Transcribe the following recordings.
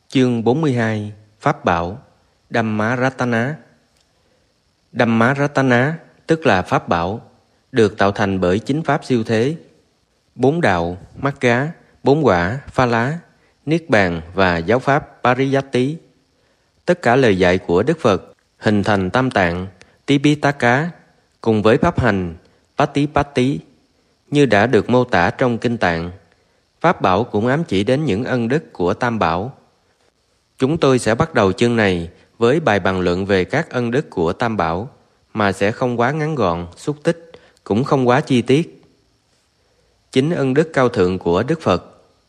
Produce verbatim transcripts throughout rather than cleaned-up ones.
Chương bốn mươi hai. Pháp bảo Dhammaratana. Dhammaratana tức là pháp bảo, được tạo thành bởi chính pháp siêu thế, bốn đạo, Magga, bốn quả, Pha Lá, Niết Bàn và giáo pháp Pariyatti. Tất cả lời dạy của Đức Phật hình thành tam tạng Tipitaka cùng với pháp hành Patipatti như đã được mô tả trong kinh tạng. Pháp bảo cũng ám chỉ đến những ân đức của Tam Bảo. Chúng tôi sẽ bắt đầu chương này với bài bàn luận về các ân đức của Tam Bảo, mà sẽ không quá ngắn gọn, xúc tích, cũng không quá chi tiết. Chính ân đức cao thượng của Đức Phật.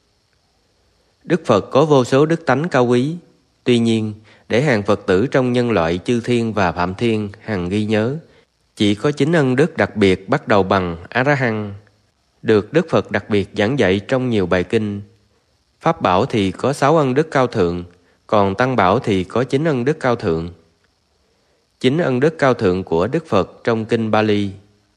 Đức Phật có vô số đức tánh cao quý. Tuy nhiên, để hàng Phật tử trong nhân loại chư thiên và phạm thiên hằng ghi nhớ, chỉ có chính ân đức đặc biệt bắt đầu bằng A-ra-hăng, được Đức Phật đặc biệt giảng dạy trong nhiều bài kinh. Pháp bảo thì có sáu ân đức cao thượng, còn Tăng bảo thì có chín ân đức cao thượng. Chín ân đức cao thượng của Đức Phật trong kinh Bali: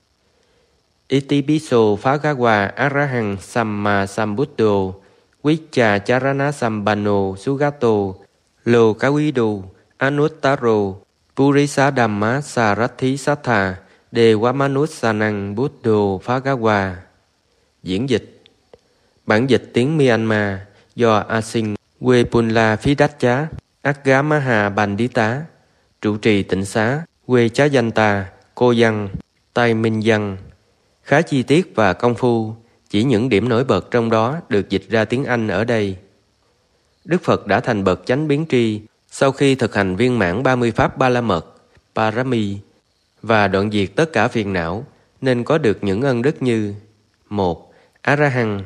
Itipiso Phagawa Arahang Samma Sambuddho Vicha Charana Sambano Sugato Lokavidu Anuttaro Purisa Dhamma Sarathi Sattha Devamanussanang Buddho Phagawa. Diễn dịch. Bản dịch tiếng Myanmar do A Sinh Wepunla Phidacha Agamaha Bandita, trụ trì tịnh xá Quê Chá Danh Ta, Cô Văn, Tai Minh Văn. Khá chi tiết và công phu, chỉ những điểm nổi bật trong đó được dịch ra tiếng Anh ở đây. Đức Phật đã thành bậc chánh biến tri sau khi thực hành viên mãn ba mươi pháp ba la mật, Parami, và đoạn diệt tất cả phiền não, nên có được những ân đức như: một. A-ra-hăng.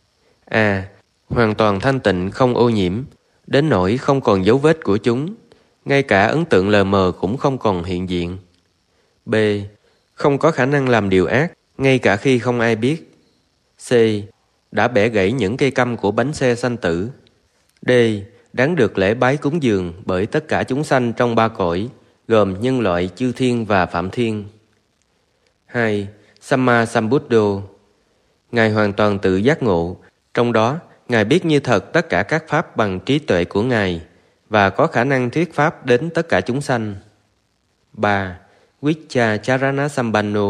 A. Hoàn toàn thanh tịnh không ô nhiễm, đến nỗi không còn dấu vết của chúng, ngay cả ấn tượng lờ mờ cũng không còn hiện diện. B. Không có khả năng làm điều ác, ngay cả khi không ai biết. C. Đã bẻ gãy những cây căm của bánh xe sanh tử. D. Đáng được lễ bái cúng dường bởi tất cả chúng sanh trong ba cõi, gồm nhân loại, chư thiên và phạm thiên. Hai. Samma Sambuddho. Ngài hoàn toàn tự giác ngộ, trong đó Ngài biết như thật tất cả các pháp bằng trí tuệ của Ngài và có khả năng thuyết pháp đến tất cả chúng sanh. Ba. Vicha Charana Sambano.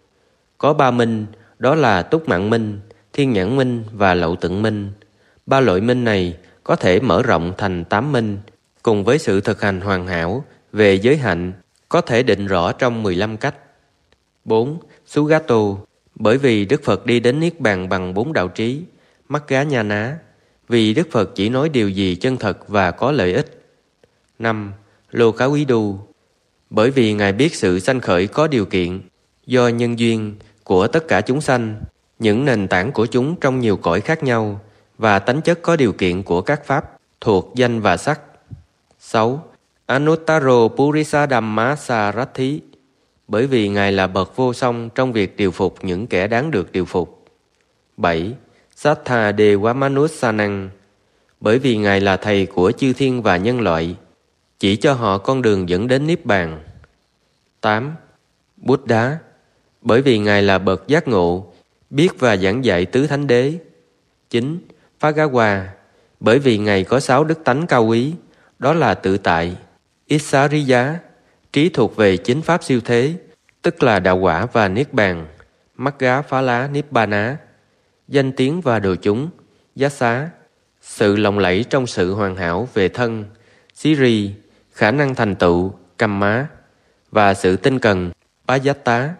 Có ba minh, đó là túc mạng minh, thiên nhãn minh và lậu tận minh. Ba loại minh này có thể mở rộng thành tám minh, cùng với sự thực hành hoàn hảo về giới hạnh, có thể định rõ trong mười lăm cách. Bốn. Sugato. Bởi vì Đức Phật đi đến Niết Bàn bằng bốn đạo trí, Magga Nhana, vì Đức Phật chỉ nói điều gì chân thật và có lợi ích. Năm. Lokavidu. Bởi vì Ngài biết sự sanh khởi có điều kiện, do nhân duyên của tất cả chúng sanh, những nền tảng của chúng trong nhiều cõi khác nhau, và tánh chất có điều kiện của các pháp thuộc danh và sắc. Sáu. Anuttaro Purisa Dhamma Sarathi. Bởi vì Ngài là bậc vô song trong việc điều phục những kẻ đáng được điều phục. Bảy. Sattha Devamanussanang. Bởi vì Ngài là thầy của chư thiên và nhân loại, chỉ cho họ con đường dẫn đến Niết Bàn. Tám. Buddha. Bởi vì Ngài là bậc giác ngộ, biết và giảng dạy tứ thánh đế. Chín. Phagawa. Bởi vì Ngài có sáu đức tánh cao quý, đó là tự tại, Issariya, trí thuộc về chính pháp siêu thế, tức là đạo quả và Niết Bàn, Magga Phá Lá Nibbana, danh tiếng và đồ chúng, Yassa, sự lộng lẫy trong sự hoàn hảo về thân, Siri, khả năng thành tựu, Kamma, và sự tinh cần, Payatta.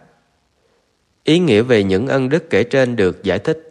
Ý nghĩa về những ân đức kể trên được giải thích.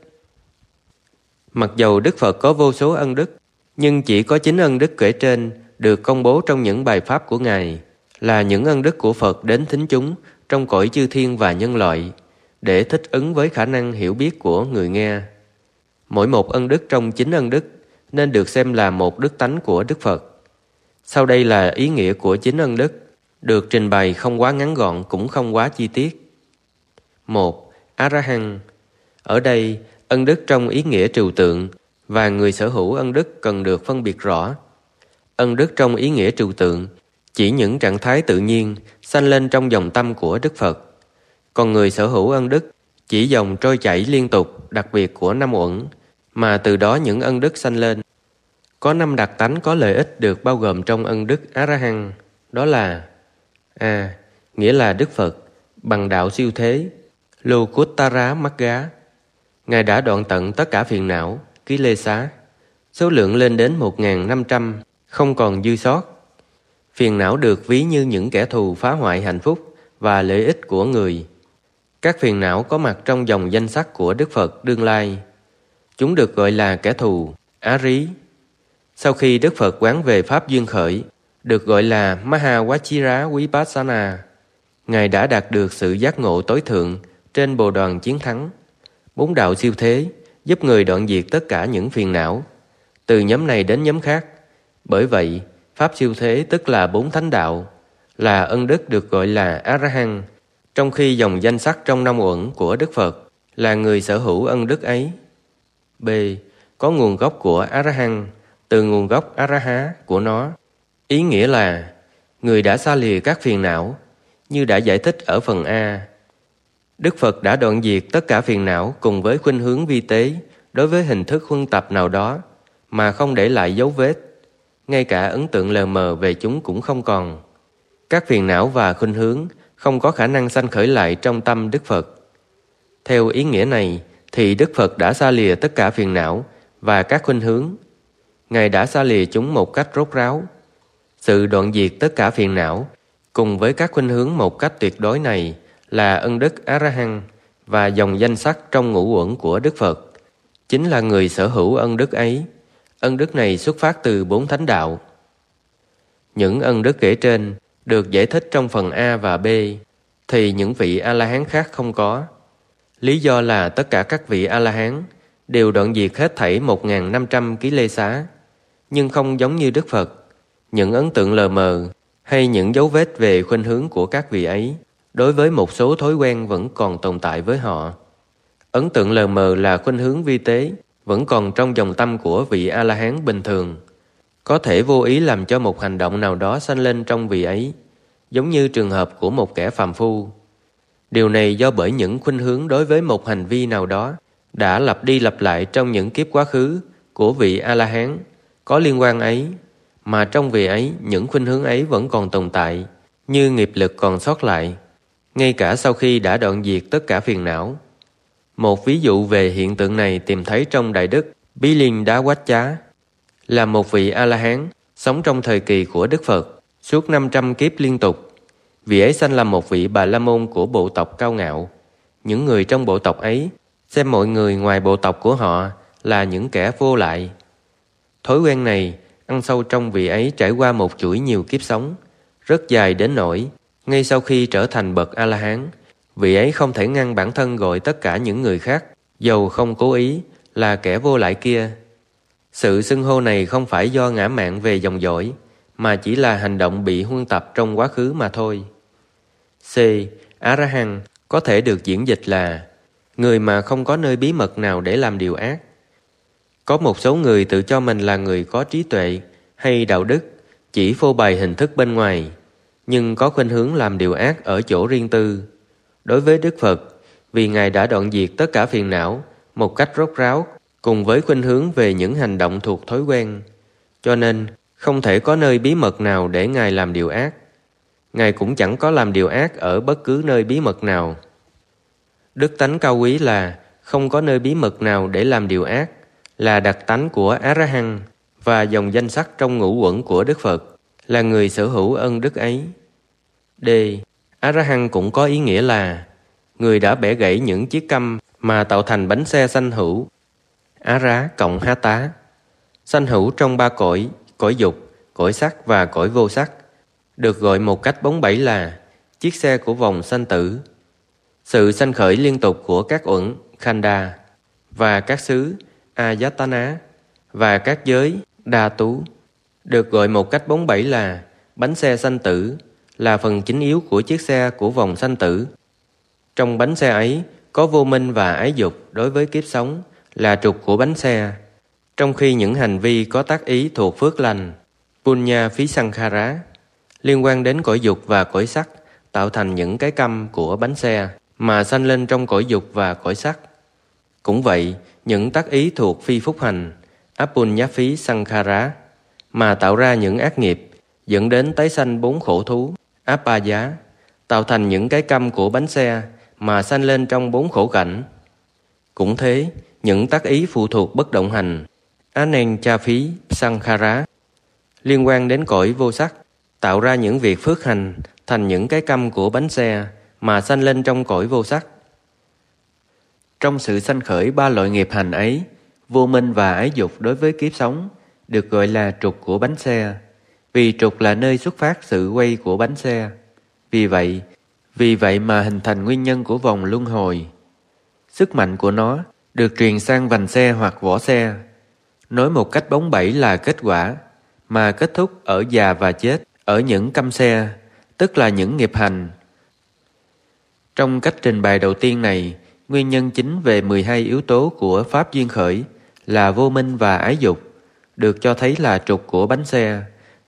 Mặc dầu Đức Phật có vô số ân đức, nhưng chỉ có chín ân đức kể trên được công bố trong những bài pháp của Ngài, là những ân đức của Phật đến thính chúng trong cõi chư thiên và nhân loại, để thích ứng với khả năng hiểu biết của người nghe. Mỗi một ân đức trong chín ân đức nên được xem là một đức tánh của Đức Phật. Sau đây là ý nghĩa của chín ân đức, được trình bày không quá ngắn gọn cũng không quá chi tiết. Một. A-ra-hăng. Ở đây, ân đức trong ý nghĩa trừu tượng, và người sở hữu ân đức cần được phân biệt rõ. Ân đức trong ý nghĩa trừu tượng chỉ những trạng thái tự nhiên sanh lên trong dòng tâm của Đức Phật. Còn người sở hữu ân đức chỉ dòng trôi chảy liên tục đặc biệt của năm uẩn, mà từ đó những ân đức sanh lên. Có năm đặc tánh có lợi ích được bao gồm trong ân đức A-ra-hăng, đó là: A. Nghĩa là Đức Phật bằng đạo siêu thế Lokuttara Magga. Ngài đã đoạn tận tất cả phiền não, ký lê xá, số lượng lên đến một nghìn năm trăm, không còn dư sót. Phiền não được ví như những kẻ thù phá hoại hạnh phúc và lợi ích của người. Các phiền não có mặt trong dòng danh sắc của Đức Phật đương lai. Chúng được gọi là kẻ thù, á rí. Sau khi Đức Phật quán về Pháp duyên khởi, được gọi là Mahawachira Vipassana, Ngài đã đạt được sự giác ngộ tối thượng trên bồ đoàn chiến thắng. Bốn đạo siêu thế giúp người đoạn diệt tất cả những phiền não, từ nhóm này đến nhóm khác. Bởi vậy, Pháp siêu thế tức là bốn thánh đạo, là ân đức được gọi là A-ra-hăng, trong khi dòng danh sắc trong năm uẩn của Đức Phật là người sở hữu ân đức ấy. B. Có nguồn gốc của A-ra-hăng từ nguồn gốc A-ra-há của nó. Ý nghĩa là người đã xa lìa các phiền não, như đã giải thích ở phần A. Đức Phật đã đoạn diệt tất cả phiền não cùng với khuynh hướng vi tế đối với hình thức huân tập nào đó mà không để lại dấu vết. Ngay cả ấn tượng lờ mờ về chúng cũng không còn. Các phiền não và khuynh hướng không có khả năng sanh khởi lại trong tâm Đức Phật. Theo ý nghĩa này thì Đức Phật đã xa lìa tất cả phiền não và các khuynh hướng. Ngài đã xa lìa chúng một cách rốt ráo. Sự đoạn diệt tất cả phiền não cùng với các khuynh hướng một cách tuyệt đối này là ân đức A-ra-hăng, và dòng danh sắc trong ngũ uẩn của Đức Phật chính là người sở hữu ân đức ấy. Ân đức này xuất phát từ bốn thánh đạo. Những ân đức kể trên được giải thích trong phần A và B, thì những vị A-la-hán khác không có. Lý do là tất cả các vị A-la-hán đều đoạn diệt hết thảy một nghìn năm trăm ký lê xá, nhưng không giống như Đức Phật. Những ấn tượng lờ mờ hay những dấu vết về khuynh hướng của các vị ấy đối với một số thói quen vẫn còn tồn tại với họ. Ấn tượng lờ mờ là khuynh hướng vi tế vẫn còn trong dòng tâm của vị A-la-hán bình thường, có thể vô ý làm cho một hành động nào đó sanh lên trong vị ấy, giống như trường hợp của một kẻ phàm phu. Điều này do bởi những khuynh hướng đối với một hành vi nào đó đã lặp đi lặp lại trong những kiếp quá khứ của vị A-la-hán có liên quan ấy, mà trong vị ấy những khuynh hướng ấy vẫn còn tồn tại, như nghiệp lực còn sót lại, ngay cả sau khi đã đoạn diệt tất cả phiền não. Một ví dụ về hiện tượng này tìm thấy trong Đại Đức Bilindawacha, là một vị A-la-hán sống trong thời kỳ của Đức Phật suốt năm trăm kiếp liên tục. Vị ấy sanh làm một vị Bà La Môn của bộ tộc cao ngạo. Những người trong bộ tộc ấy xem mọi người ngoài bộ tộc của họ là những kẻ vô lại. Thói quen này ăn sâu trong vị ấy trải qua một chuỗi nhiều kiếp sống, rất dài đến nỗi ngay sau khi trở thành bậc A-la-hán, vị ấy không thể ngăn bản thân gọi tất cả những người khác, dầu không cố ý, là kẻ vô lại kia. Sự xưng hô này không phải do ngã mạn về dòng dõi, mà chỉ là hành động bị huân tập trong quá khứ mà thôi. C. A-ra-hăng có thể được diễn dịch là người mà không có nơi bí mật nào để làm điều ác. Có một số người tự cho mình là người có trí tuệ hay đạo đức, chỉ phô bày hình thức bên ngoài, nhưng có khuynh hướng làm điều ác ở chỗ riêng tư. Đối với Đức Phật, vì Ngài đã đoạn diệt tất cả phiền não một cách rốt ráo cùng với khuynh hướng về những hành động thuộc thói quen, cho nên không thể có nơi bí mật nào để Ngài làm điều ác. Ngài cũng chẳng có làm điều ác ở bất cứ nơi bí mật nào. Đức tánh cao quý là không có nơi bí mật nào để làm điều ác, là đặc tánh của A-ra-hăng, và dòng danh sắc trong ngũ uẩn của Đức Phật là người sở hữu ân đức ấy. D. A-ra-hăng cũng có ý nghĩa là người đã bẻ gãy những chiếc căm mà tạo thành bánh xe sanh hữu. Á-rá cộng há-tá, sanh hữu trong ba cõi, cõi dục, cõi sắc và cõi vô sắc, được gọi một cách bóng bẩy là chiếc xe của vòng sanh tử. Sự sanh khởi liên tục của các uẩn khanda và các xứ Ayatana và các giới đa tú được gọi một cách bóng bẩy là bánh xe sanh tử, là phần chính yếu của chiếc xe của vòng sanh tử. Trong bánh xe ấy có vô minh và ái dục đối với kiếp sống là trục của bánh xe, trong khi những hành vi có tác ý thuộc phước lành punya phí sankhara liên quan đến cõi dục và cõi sắc tạo thành những cái căm của bánh xe mà sanh lên trong cõi dục và cõi sắc. Cũng vậy, những tác ý thuộc phi phúc hành Apunyaphi Sankhara, mà tạo ra những ác nghiệp, dẫn đến tái sanh bốn khổ thú, Apaya, tạo thành những cái câm của bánh xe mà sanh lên trong bốn khổ cảnh. Cũng thế, những tác ý phụ thuộc bất động hành, Anenchaphi Sankhara, liên quan đến cõi vô sắc, tạo ra những việc phước hành thành những cái câm của bánh xe mà sanh lên trong cõi vô sắc. Trong sự sanh khởi ba loại nghiệp hành ấy, vô minh và ái dục đối với kiếp sống được gọi là trục của bánh xe, vì trục là nơi xuất phát sự quay của bánh xe. Vì vậy, vì vậy mà hình thành nguyên nhân của vòng luân hồi. Sức mạnh của nó được truyền sang vành xe hoặc vỏ xe. Nói một cách bóng bẩy là kết quả, mà kết thúc ở già và chết, ở những câm xe, tức là những nghiệp hành. Trong cách trình bày đầu tiên này, nguyên nhân chính về mười hai yếu tố của Pháp duyên khởi là vô minh và ái dục, được cho thấy là trục của bánh xe.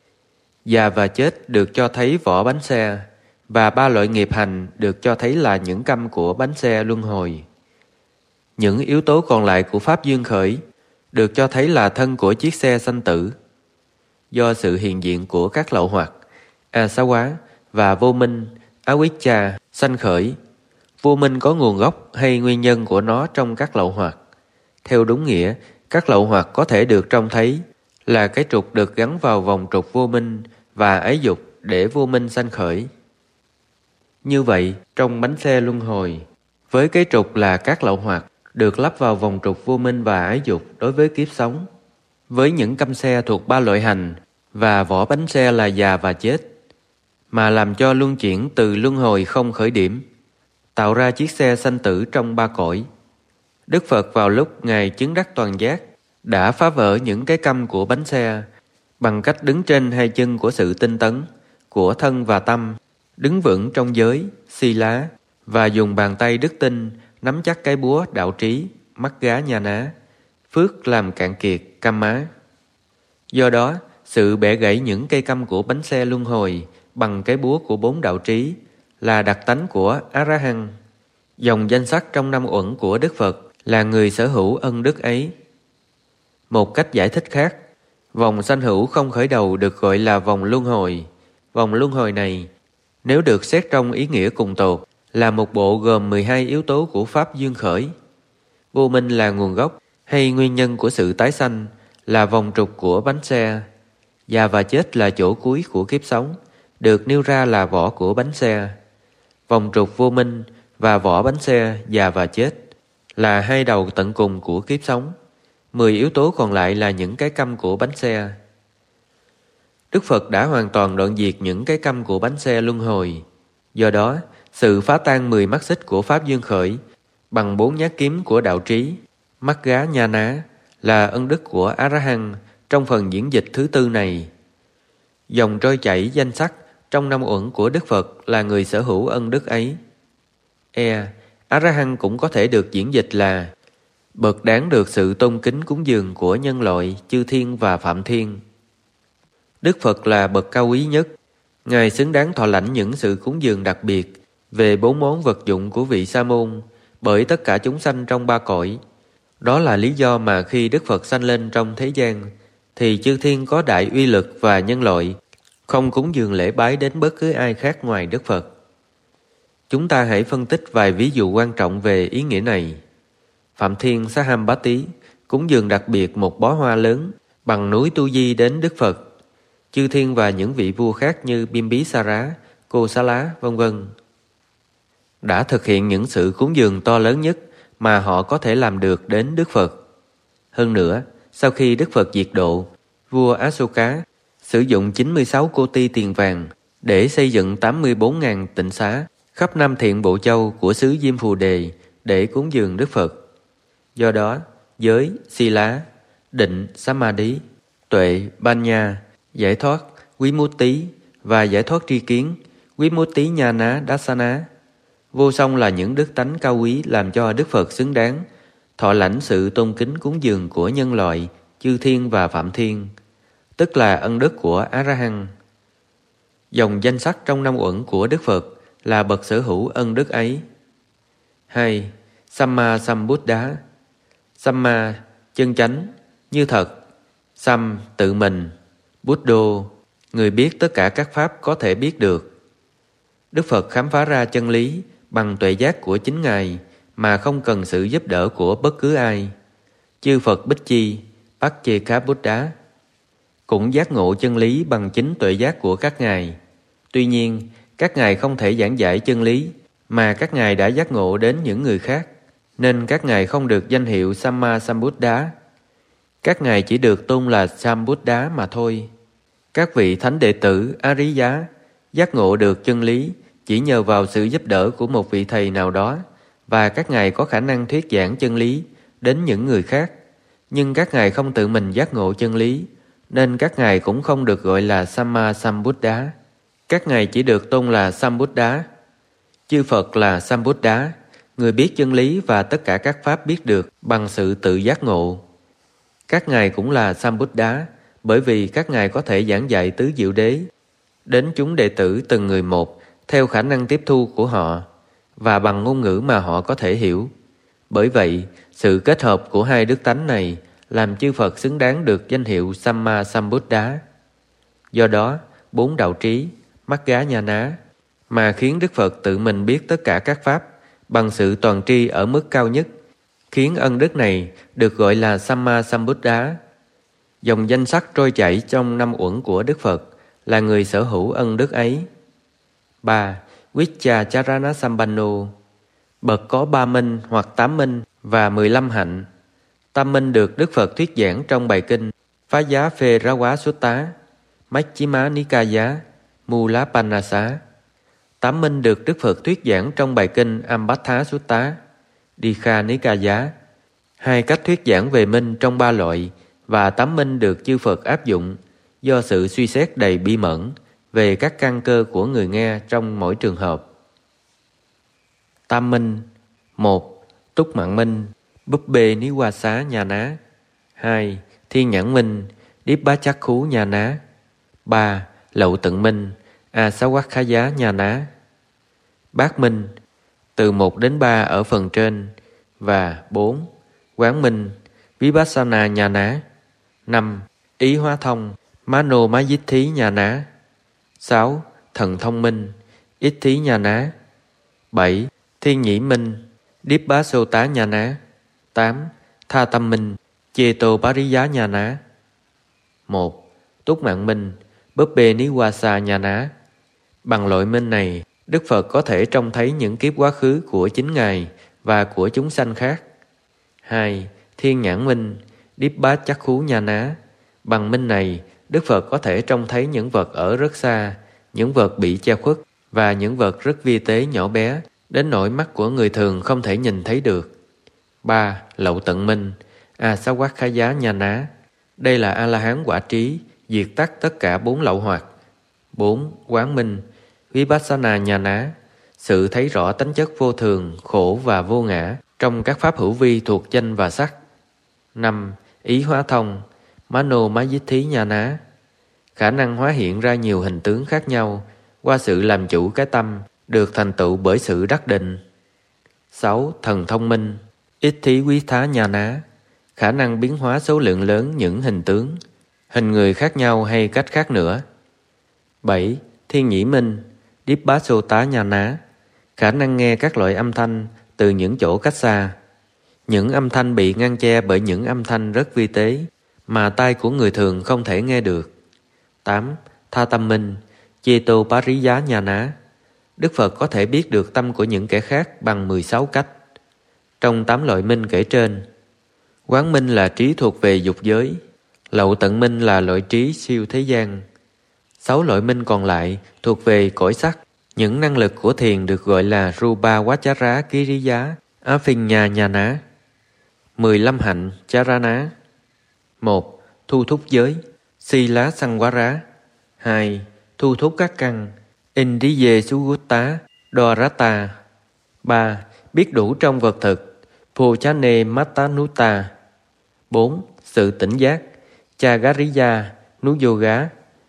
Già và chết được cho thấy vỏ bánh xe, và ba loại nghiệp hành được cho thấy là những câm của bánh xe luân hồi. Những yếu tố còn lại của Pháp duyên khởi được cho thấy là thân của chiếc xe sanh tử. Do sự hiện diện của các lậu hoặc, Asawa và vô minh, Avijja sanh khởi. Vô minh có nguồn gốc hay nguyên nhân của nó trong các lậu hoặc. Theo đúng nghĩa, các lậu hoặc có thể được trông thấy là cái trục được gắn vào vòng trục vô minh và ái dục để vô minh sanh khởi. Như vậy, trong bánh xe luân hồi, với cái trục là các lậu hoặc được lắp vào vòng trục vô minh và ái dục đối với kiếp sống, với những câm xe thuộc ba loại hành và vỏ bánh xe là già và chết, mà làm cho luân chuyển từ luân hồi không khởi điểm, tạo ra chiếc xe sanh tử trong ba cõi. Đức Phật vào lúc Ngài chứng đắc toàn giác đã phá vỡ những cái câm của bánh xe bằng cách đứng trên hai chân của sự tinh tấn, của thân và tâm, đứng vững trong giới, Sila, và dùng bàn tay đức tin nắm chắc cái búa đạo trí, mắt gá nha ná, phước làm cạn kiệt, căm má. Do đó, sự bẻ gãy những cây câm của bánh xe luân hồi bằng cái búa của bốn đạo trí là đặc tánh của A-ra-hăng. Dòng danh sắc trong năm uẩn của Đức Phật là người sở hữu ân đức ấy. Một cách giải thích khác, vòng sanh hữu không khởi đầu được gọi là vòng luân hồi. Vòng luân hồi này, nếu được xét trong ý nghĩa cùng tột, là một bộ gồm mười hai yếu tố của Pháp duyên khởi. Vô minh là nguồn gốc hay nguyên nhân của sự tái sanh, là vòng trục của bánh xe. Già và chết là chỗ cuối của kiếp sống, được nêu ra là vỏ của bánh xe. Vòng trục vô minh và vỏ bánh xe già và chết là hai đầu tận cùng của kiếp sống. Mười yếu tố còn lại là những cái câm của bánh xe. Đức Phật đã hoàn toàn đoạn diệt những cái câm của bánh xe luân hồi. Do đó, sự phá tan mười mắt xích của Pháp duyên khởi bằng bốn nhát kiếm của đạo trí, mắt gá nha ná là ân đức của A-ra-hăng trong phần diễn dịch thứ tư này. Dòng trôi chảy danh sắc trong năm uẩn của Đức Phật là người sở hữu ân đức ấy. E. A-ra-hăng cũng có thể được diễn dịch là bậc đáng được sự tôn kính cúng dường của nhân loại, chư thiên và phạm thiên. Đức Phật là bậc cao quý nhất. Ngài xứng đáng thọ lãnh những sự cúng dường đặc biệt về bốn món vật dụng của vị Sa môn bởi tất cả chúng sanh trong ba cõi. Đó là lý do mà khi Đức Phật sanh lên trong thế gian, thì chư thiên có đại uy lực và nhân loại không cúng dường lễ bái đến bất cứ ai khác ngoài Đức Phật. Chúng ta hãy phân tích vài ví dụ quan trọng về ý nghĩa này. Phạm Thiên Sahambati cúng dường đặc biệt một bó hoa lớn bằng núi Tu Di đến Đức Phật. Chư thiên và những vị vua khác như Bimbisara, Kosala, vân vân đã thực hiện những sự cúng dường to lớn nhất mà họ có thể làm được đến Đức Phật. Hơn nữa, sau khi Đức Phật diệt độ, vua Asoka sử dụng chín mươi sáu cô ti tiền vàng để xây dựng tám mươi bốn nghìn tịnh xá khắp năm thiện bộ châu của xứ Diêm Phù Đề để cúng dường Đức Phật. Do đó, giới, Sila, định, Samadhi, tuệ, Banya, giải thoát, Vimutti và giải thoát tri kiến, Vimutti Nhana Dassana, vô song là những đức tánh cao quý làm cho Đức Phật xứng đáng thọ lãnh sự tôn kính cúng dường của nhân loại, chư thiên và phạm thiên, tức là ân đức của A-ra-hăng. Dòng danh sắc trong năm uẩn của Đức Phật là bậc sở hữu ân đức ấy. Hai. Samma Sambuddha. Samma, chân chánh, như thật, Sam, tự mình. Buddho, người biết tất cả các pháp có thể biết được. Đức Phật khám phá ra chân lý bằng tuệ giác của chính Ngài mà không cần sự giúp đỡ của bất cứ ai. Chư Phật Bích Chi, Pacceka Buddha cũng giác ngộ chân lý bằng chính tuệ giác của các ngài. Tuy nhiên, các ngài không thể giảng giải chân lý mà các ngài đã giác ngộ đến những người khác, nên các ngài không được danh hiệu Samma Sambuddha. Các ngài chỉ được tôn là Sambuddha mà thôi. Các vị thánh đệ tử Ariya giác ngộ được chân lý chỉ nhờ vào sự giúp đỡ của một vị thầy nào đó, và các ngài có khả năng thuyết giảng chân lý đến những người khác. Nhưng các ngài không tự mình giác ngộ chân lý, nên các ngài cũng không được gọi là Samma Sambuddha. Các ngài chỉ được tôn là Sambuddha. Chư Phật là Sambuddha, người biết chân lý và tất cả các pháp biết được bằng sự tự giác ngộ. Các ngài cũng là Sambuddha, bởi vì các ngài có thể giảng dạy tứ diệu đế đến chúng đệ tử từng người một theo khả năng tiếp thu của họ và bằng ngôn ngữ mà họ có thể hiểu. Bởi vậy, sự kết hợp của hai đức tánh này làm chư Phật xứng đáng được danh hiệu Samma Sambuddha. Do đó, bốn đạo trí, Magga-nhana, mà khiến Đức Phật tự mình biết tất cả các pháp bằng sự toàn tri ở mức cao nhất, khiến ân đức này được gọi là Samma Sambuddha. Dòng danh sắc trôi chảy trong năm uẩn của Đức Phật là người sở hữu ân đức ấy. ba. Vicchacharana Sampanno, bậc có ba minh hoặc tám minh và mười lăm hạnh. Tam minh được Đức Phật thuyết giảng trong bài kinh Phá Giá Phê Rá Quá Sutta, Majjhima Nikaya, Mula Panasa. Tám minh được Đức Phật thuyết giảng trong bài kinh Ambаттha Sutta, Dikha Nikaya. Hai cách thuyết giảng về minh trong ba loại và tám minh được chư Phật áp dụng do sự suy xét đầy bi mẫn về các căn cơ của người nghe trong mỗi trường hợp. Tam minh: một. Túc Mạng Minh, Bubbê Niwasa Nhana. hai. Thiên Nhãn Minh, Dibbachakkhú Nhana. ba. Lậu Tận Minh, Asawakkaya Nhana. Bát Minh: từ một đến ba ở phần trên. Và bốn. Quán Minh, Vipassana Nhana. năm. Ý Hóa Thông, Mano Mayitthí Nhana. sáu. Thần Thông Minh, Ithí Nhana. bảy. Thiên Nhĩ Minh, Dibbasota Nhana. tám. Tha Tâm Minh, Cheto Pariya Nhana. một. Túc Mạng Minh, Bubbê Niwasa Nhana. Bằng loại minh này, Đức Phật có thể trông thấy những kiếp quá khứ của chính Ngài và của chúng sanh khác. hai. Thiên Nhãn Minh, Dibbachakkhú Nhana. Bằng minh này, Đức Phật có thể trông thấy những vật ở rất xa, những vật bị che khuất và những vật rất vi tế nhỏ bé, đến nỗi mắt của người thường không thể nhìn thấy được. ba. Lậu Tận Minh, Asawakkaya Nhana. Đây là A-la-hán quả trí, diệt tắt tất cả bốn lậu hoặc. bốn. Quán Minh, Vipassana Nhana. Sự thấy rõ tánh chất vô thường, khổ và vô ngã trong các pháp hữu vi thuộc danh và sắc. năm. Ý Hóa Thông, Mano Mayitthí Nhana. Khả năng hóa hiện ra nhiều hình tướng khác nhau qua sự làm chủ cái tâm, được thành tựu bởi sự đắc định. sáu. Thần Thông Minh, Ithí Quý Thá Nhana. Khả năng biến hóa số lượng lớn những hình tướng, hình người khác nhau hay cách khác nữa. bảy. Thiên Nhĩ Minh, Dibbasota Nhana. Khả năng nghe các loại âm thanh từ những chỗ cách xa. Những âm thanh bị ngăn che bởi những âm thanh rất vi tế mà tai của người thường không thể nghe được. tám. Tha Tâm Minh, Cheto Pariya Nhana. Đức Phật có thể biết được tâm của những kẻ khác bằng mười sáu cách. Trong tám loại minh kể trên, Quán Minh là trí thuộc về dục giới, Lậu Tận Minh là loại trí siêu thế gian. Sáu loại minh còn lại thuộc về cõi sắc. Những năng lực của thiền được gọi là Rupa Vachara Kiriya Afinya Nhana. mười lăm hạnh Charana. một. Thu thúc giới, Sila Sangwara. hai. Thu thúc các căn, Indiye Sugutta Dwarata. ba. Biết đủ trong vật thực, Pochane Mattanuta. bốn. Sự tỉnh giác, Chagariya Nuyoga.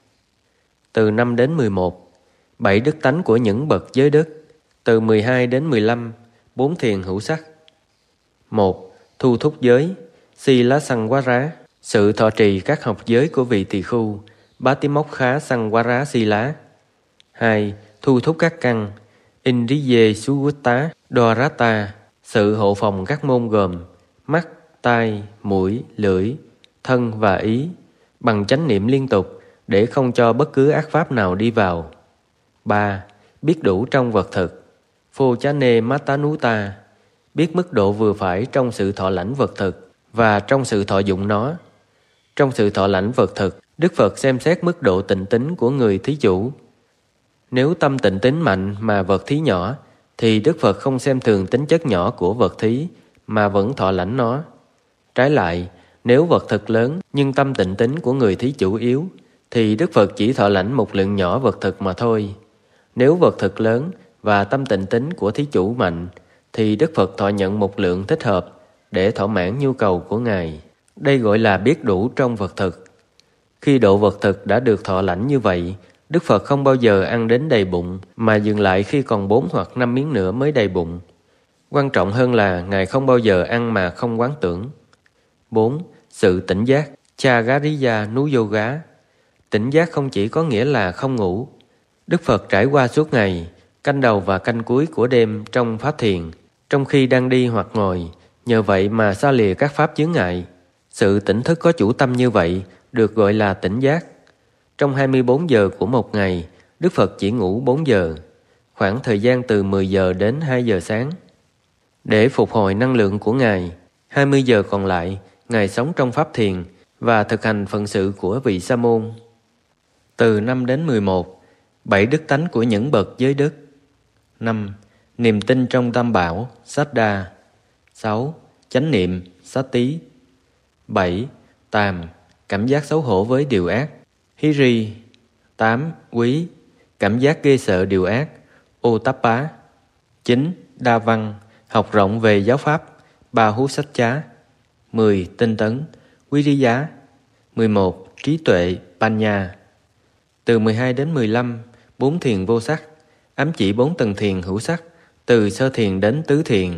Từ năm đến mười một, bảy đức tánh của những bậc giới đức. Từ mười hai đến mười lăm, bốn thiền hữu sắc. một. Thu thúc giới, Sila Sangwara. Sự thọ trì các học giới của vị tỳ khu Bhatimokkha Sangwara Sila. Hai. Thu thúc các căn Indriye Sugutta Dwarata. Sự hộ phòng các môn gồm mắt, tai, mũi, lưỡi, thân và ý bằng chánh niệm liên tục để không cho bất cứ ác pháp nào đi vào. Ba. Biết đủ trong vật thực Phocane Matanuta. Biết mức độ vừa phải trong sự thọ lãnh vật thực và trong sự thọ dụng nó. Trong sự thọ lãnh vật thực, Đức Phật xem xét mức độ tịnh tín của người thí chủ. Nếu tâm tịnh tín mạnh mà vật thí nhỏ, thì Đức Phật không xem thường tính chất nhỏ của vật thí mà vẫn thọ lãnh nó. Trái lại, nếu vật thực lớn nhưng tâm tịnh tín của người thí chủ yếu, thì Đức Phật chỉ thọ lãnh một lượng nhỏ vật thực mà thôi. Nếu vật thực lớn và tâm tịnh tín của thí chủ mạnh, thì Đức Phật thọ nhận một lượng thích hợp để thỏa mãn nhu cầu của Ngài. Đây gọi là biết đủ trong vật thực. Khi độ vật thực đã được thọ lãnh như vậy, Đức Phật không bao giờ ăn đến đầy bụng, mà dừng lại khi còn bốn hoặc năm miếng nữa mới đầy bụng. Quan trọng hơn là Ngài không bao giờ ăn mà không quán tưởng. Bốn. Sự tỉnh giác Chagariya Nuyoga. Tỉnh giác không chỉ có nghĩa là không ngủ. Đức Phật trải qua suốt ngày, canh đầu và canh cuối của đêm trong pháp thiền, trong khi đang đi hoặc ngồi, nhờ vậy mà xa lìa các pháp chướng ngại. Sự tỉnh thức có chủ tâm như vậy được gọi là tỉnh giác. Trong hai mươi bốn giờ của một ngày, Đức Phật chỉ ngủ bốn giờ, khoảng thời gian từ mười giờ đến hai giờ sáng. Để phục hồi năng lượng của Ngài, hai mươi giờ còn lại, Ngài sống trong pháp thiền và thực hành phận sự của vị sa môn. Từ năm đến mười một, bảy đức tánh của những bậc giới đức. Năm. Niềm tin trong Tam Bảo, Saddha. Sáu. Chánh niệm, Sati. Bảy. Tàm, cảm giác xấu hổ với điều ác, Hiri. Tám. Quý, cảm giác ghê sợ điều ác, Ottappa. Chín. Đa văn, học rộng về giáo pháp, Bahusaccha. Mười. Tinh tấn, Viriya. Mười một. Trí tuệ, Panya. Từ mười hai đến mười lăm, bốn thiền vô sắc, ám chỉ bốn tầng thiền hữu sắc, từ sơ thiền đến tứ thiền.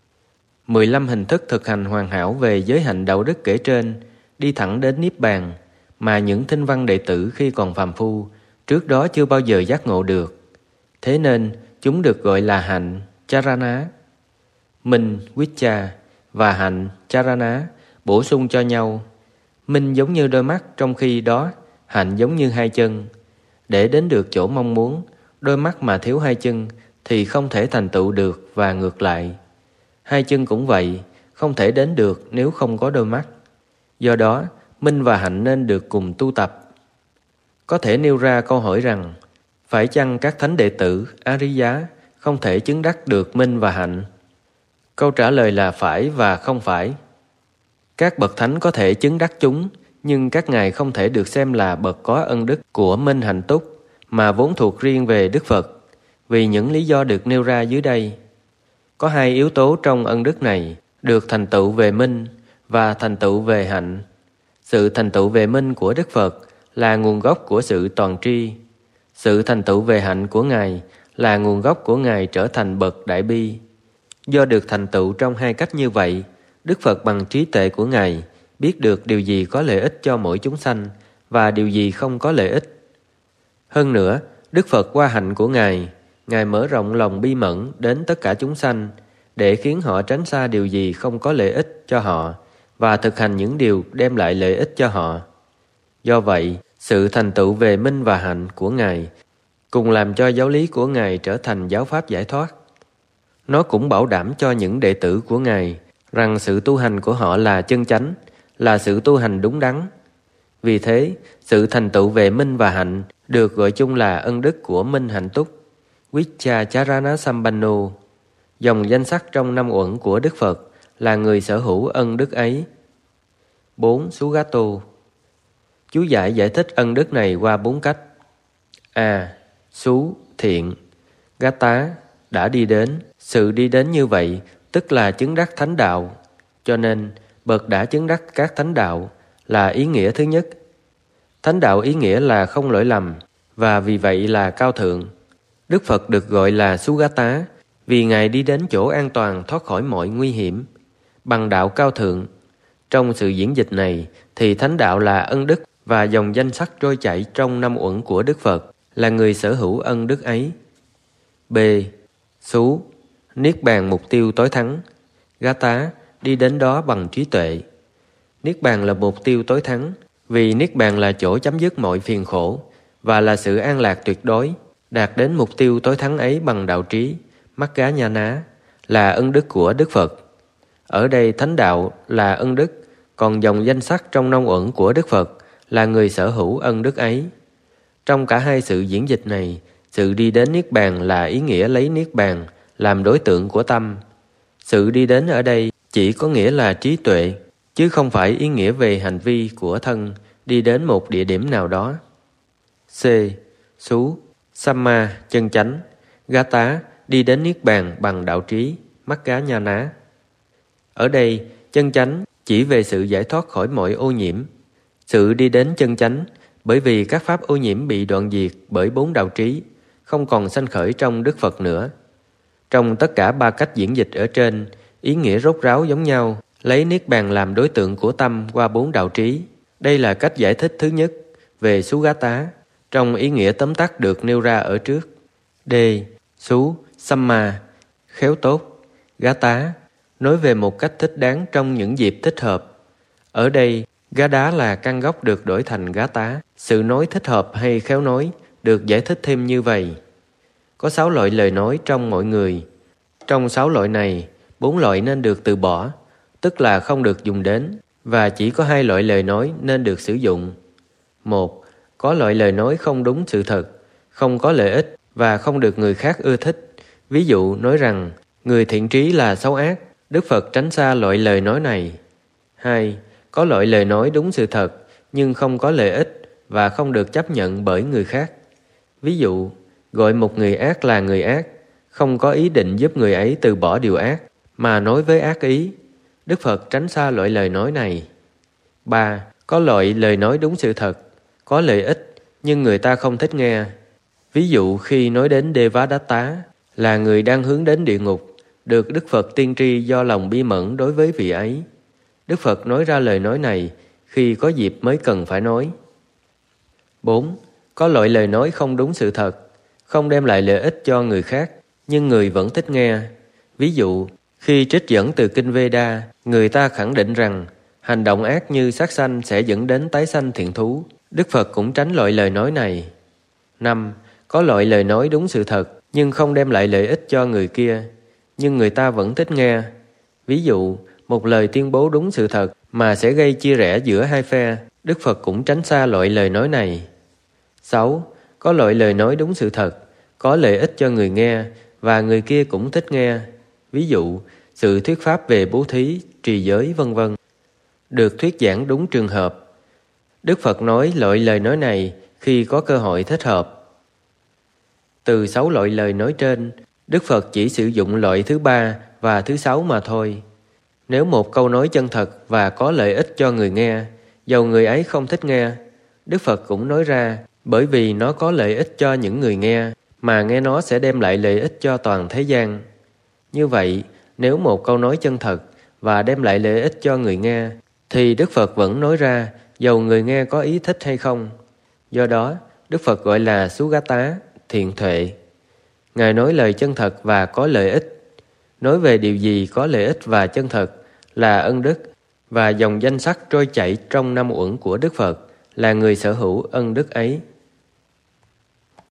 mười lăm hình thức thực hành hoàn hảo về giới hạnh đạo đức kể trên, đi thẳng đến Niết Bàn, mà những thinh văn đệ tử khi còn phàm phu, trước đó chưa bao giờ giác ngộ được. Thế nên, chúng được gọi là hạnh, Charana. Minh, Viccha và hạnh, Charana bổ sung cho nhau. Minh giống như đôi mắt, trong khi đó hạnh giống như hai chân. Để đến được chỗ mong muốn, đôi mắt mà thiếu hai chân thì không thể thành tựu được và ngược lại. Hai chân cũng vậy, không thể đến được nếu không có đôi mắt. Do đó, minh và hạnh nên được cùng tu tập. Có thể nêu ra câu hỏi rằng, phải chăng các thánh đệ tử, Ariya không thể chứng đắc được minh và hạnh? Câu trả lời là phải và không phải. Các bậc thánh có thể chứng đắc chúng, nhưng các ngài không thể được xem là bậc có ân đức của minh hạnh túc, mà vốn thuộc riêng về Đức Phật, vì những lý do được nêu ra dưới đây. Có hai yếu tố trong ân đức này, được thành tựu về minh và thành tựu về hạnh. Sự thành tựu về minh của Đức Phật là nguồn gốc của sự toàn tri. Sự thành tựu về hạnh của Ngài là nguồn gốc của Ngài trở thành bậc đại bi. Do được thành tựu trong hai cách như vậy, Đức Phật bằng trí tuệ của Ngài biết được điều gì có lợi ích cho mỗi chúng sanh và điều gì không có lợi ích. Hơn nữa, Đức Phật qua hạnh của Ngài, Ngài mở rộng lòng bi mẫn đến tất cả chúng sanh để khiến họ tránh xa điều gì không có lợi ích cho họ và thực hành những điều đem lại lợi ích cho họ. Do vậy, sự thành tựu về minh và hạnh của Ngài cùng làm cho giáo lý của Ngài trở thành giáo pháp giải thoát. Nó cũng bảo đảm cho những đệ tử của Ngài rằng sự tu hành của họ là chân chánh, là sự tu hành đúng đắn. Vì thế, sự thành tựu về minh và hạnh được gọi chung là ân đức của minh hạnh túc, Vichacharana Sampanno. Dòng danh sắc trong năm uẩn của Đức Phật là người sở hữu ân đức ấy. Bốn. Sugato. Chú giải giải thích ân đức này qua bốn cách. A. Sú, thiện. Gata, đã đi đến. Sự đi đến như vậy tức là chứng đắc thánh đạo. Cho nên, bậc đã chứng đắc các thánh đạo là ý nghĩa thứ nhất. Thánh đạo ý nghĩa là không lỗi lầm, và vì vậy là cao thượng. Đức Phật được gọi là Sugata vì Ngài đi đến chỗ an toàn thoát khỏi mọi nguy hiểm, bằng đạo cao thượng. Trong sự diễn dịch này thì thánh đạo là ân đức và dòng danh sắc trôi chảy trong năm uẩn của Đức Phật là người sở hữu ân đức ấy. B. Xú, niết bàn mục tiêu tối thắng. Gá tá, đi đến đó bằng trí tuệ. Niết bàn là mục tiêu tối thắng, vì niết bàn là chỗ chấm dứt mọi phiền khổ và là sự an lạc tuyệt đối. Đạt đến mục tiêu tối thắng ấy bằng đạo trí, Magga Ñāṇa, là ân đức của Đức Phật. Ở đây thánh đạo là ân đức, còn dòng danh sắc trong năm uẩn của Đức Phật là người sở hữu ân đức ấy. Trong cả hai sự diễn dịch này, sự đi đến niết bàn là ý nghĩa lấy niết bàn làm đối tượng của tâm. Sự đi đến ở đây chỉ có nghĩa là trí tuệ, chứ không phải ý nghĩa về hành vi của thân đi đến một địa điểm nào đó. C. Xú, Samma, chân chánh. Gá tá, đi đến niết bàn bằng đạo trí, Magga Ñāṇa. Ở đây, chân chánh chỉ về sự giải thoát khỏi mọi ô nhiễm. Sự đi đến chân chánh bởi vì các pháp ô nhiễm bị đoạn diệt bởi bốn đạo trí, không còn sanh khởi trong Đức Phật nữa. Trong tất cả ba cách diễn dịch ở trên, ý nghĩa rốt ráo giống nhau, lấy niết bàn làm đối tượng của tâm qua bốn đạo trí. Đây là cách giải thích thứ nhất về xú gá tá, trong ý nghĩa tóm tắt được nêu ra ở trước. D. Xú, Samma, khéo tốt. Gá tá, nói về một cách thích đáng trong những dịp thích hợp. Ở đây, gá đá là căn gốc được đổi thành gá tá. Sự nói thích hợp hay khéo nói được giải thích thêm như vậy. Có sáu loại lời nói trong mọi người. Trong sáu loại này, bốn loại nên được từ bỏ, tức là không được dùng đến, và chỉ có hai loại lời nói nên được sử dụng. Một, có loại lời nói không đúng sự thật, không có lợi ích và không được người khác ưa thích. Ví dụ nói rằng người thiện trí là xấu ác, Đức Phật tránh xa loại lời nói này. Hai, có loại lời nói đúng sự thật nhưng không có lợi ích và không được chấp nhận bởi người khác. Ví dụ, gọi một người ác là người ác, không có ý định giúp người ấy từ bỏ điều ác, mà nói với ác ý. Đức Phật tránh xa loại lời nói này. Ba, có loại lời nói đúng sự thật, có lợi ích, nhưng người ta không thích nghe. Ví dụ khi nói đến Devadatta, là người đang hướng đến địa ngục, được Đức Phật tiên tri do lòng bi mẫn đối với vị ấy. Đức Phật nói ra lời nói này khi có dịp mới cần phải nói. Bốn, có loại lời nói không đúng sự thật, không đem lại lợi ích cho người khác, nhưng người vẫn thích nghe. Ví dụ, khi trích dẫn từ Kinh Veda, người ta khẳng định rằng hành động ác như sát sanh sẽ dẫn đến tái sanh thiện thú. Đức Phật cũng tránh loại lời nói này. Năm, có loại lời nói đúng sự thật, nhưng không đem lại lợi ích cho người kia, nhưng người ta vẫn thích nghe. Ví dụ, một lời tuyên bố đúng sự thật mà sẽ gây chia rẽ giữa hai phe, Đức Phật cũng tránh xa loại lời nói này. Sáu, có loại lời nói đúng sự thật, có lợi ích cho người nghe và người kia cũng thích nghe. Ví dụ, sự thuyết pháp về bố thí, trì giới vân vân được thuyết giảng đúng trường hợp. Đức Phật nói loại lời nói này khi có cơ hội thích hợp. Từ sáu loại lời nói trên, Đức Phật chỉ sử dụng loại thứ ba và thứ sáu mà thôi. Nếu một câu nói chân thật và có lợi ích cho người nghe, dầu người ấy không thích nghe, Đức Phật cũng nói ra, bởi vì nó có lợi ích cho những người nghe, mà nghe nó sẽ đem lại lợi ích cho toàn thế gian. Như vậy, nếu một câu nói chân thật và đem lại lợi ích cho người nghe, thì Đức Phật vẫn nói ra, dầu người nghe có ý thích hay không. Do đó, Đức Phật gọi là Sugata, thiện tuệ. Ngài nói lời chân thật và có lợi ích. Nói về điều gì có lợi ích và chân thật là ân đức, và dòng danh sắc trôi chảy trong năm uẩn của Đức Phật là người sở hữu ân đức ấy.